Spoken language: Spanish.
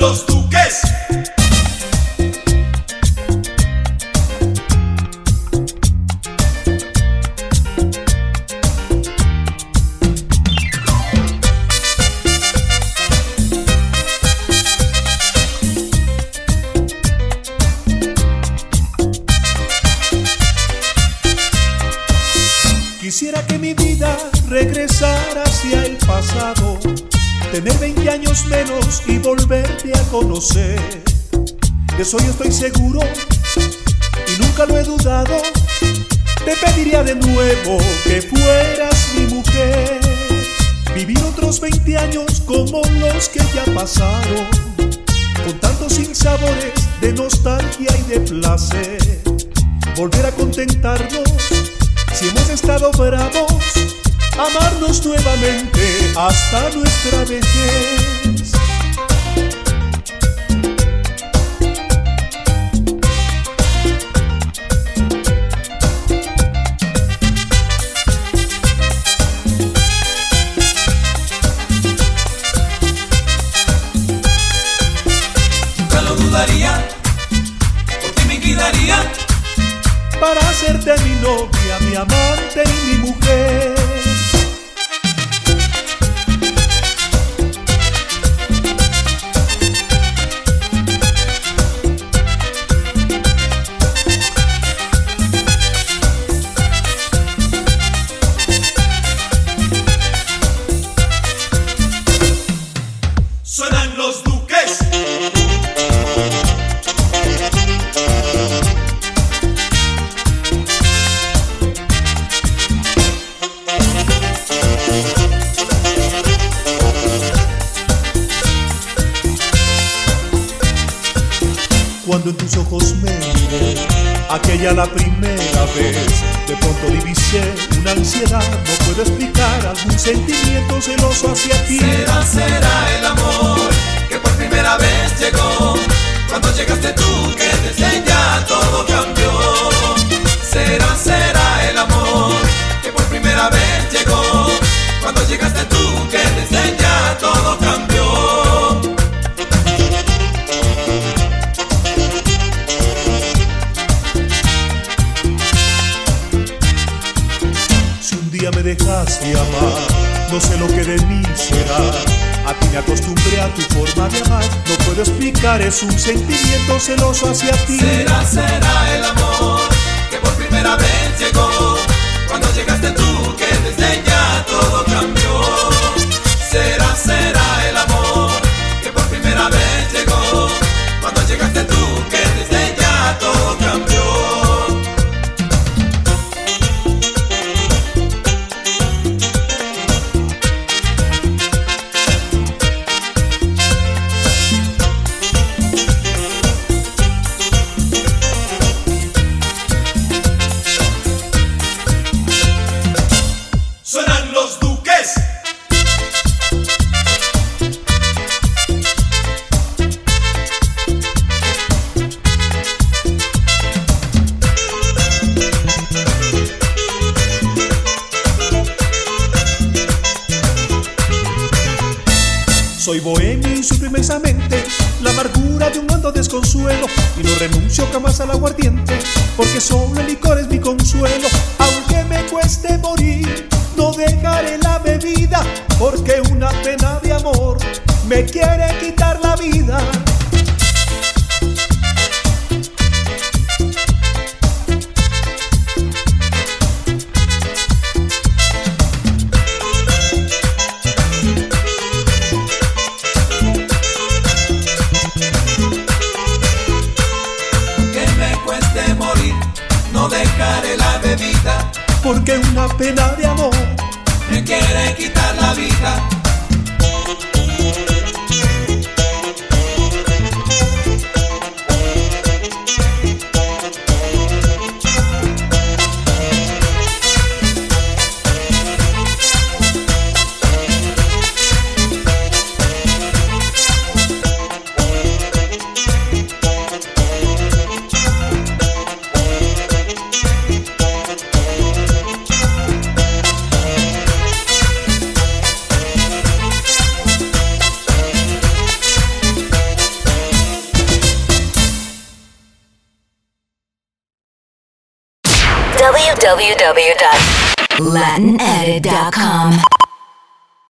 los Duques. Quisiera que mi vida regresara hacia el pasado, tener 20 años menos y volverte a conocer. De eso yo estoy seguro y nunca lo he dudado. Te pediría de nuevo que fueras mi mujer, vivir otros 20 años como los que ya pasaron, con tantos sinsabores de nostalgia y de placer. Volver a contentarnos si hemos estado bravos, amarnos nuevamente hasta nuestra vejez. Nunca lo dudaría, por ti me quedaría para hacerte mi novia, mi amante y mi mujer. Suenan los Duques. Cuando en tus ojos me miré, aquella la primera vez, de pronto divisé una ansiedad, no puedo explicar, algún sentimiento celoso hacia ti. Será el amor que por primera vez llegó, cuando llegaste tú, que desde ya todo cambió. Será el amor que por primera vez llegó, cuando llegaste tú, que desde ya todo cambió. Me dejaste amar, no sé lo que de mí será. A ti me acostumbré a tu forma de amar, no puedo explicar, es un sentimiento celoso hacia ti. Será el amor que por primera vez llegó, cuando llegaste tú, que desde ya todo cambió. Será el amor que por primera vez llegó, cuando llegaste tú, que desde ya todo cambió. Suenan los Duques. Soy bohemio y sufro inmensamente la amargura de un hondo desconsuelo, y no renuncio jamás al aguardiente, porque solo el licor es mi consuelo. Aunque me cueste morir, no dejaré la bebida, porque una pena de amor me quiere quitar la vida. No dejaré la bebida, porque una pena de amor me quiere quitar la vida. www.latinedit.com.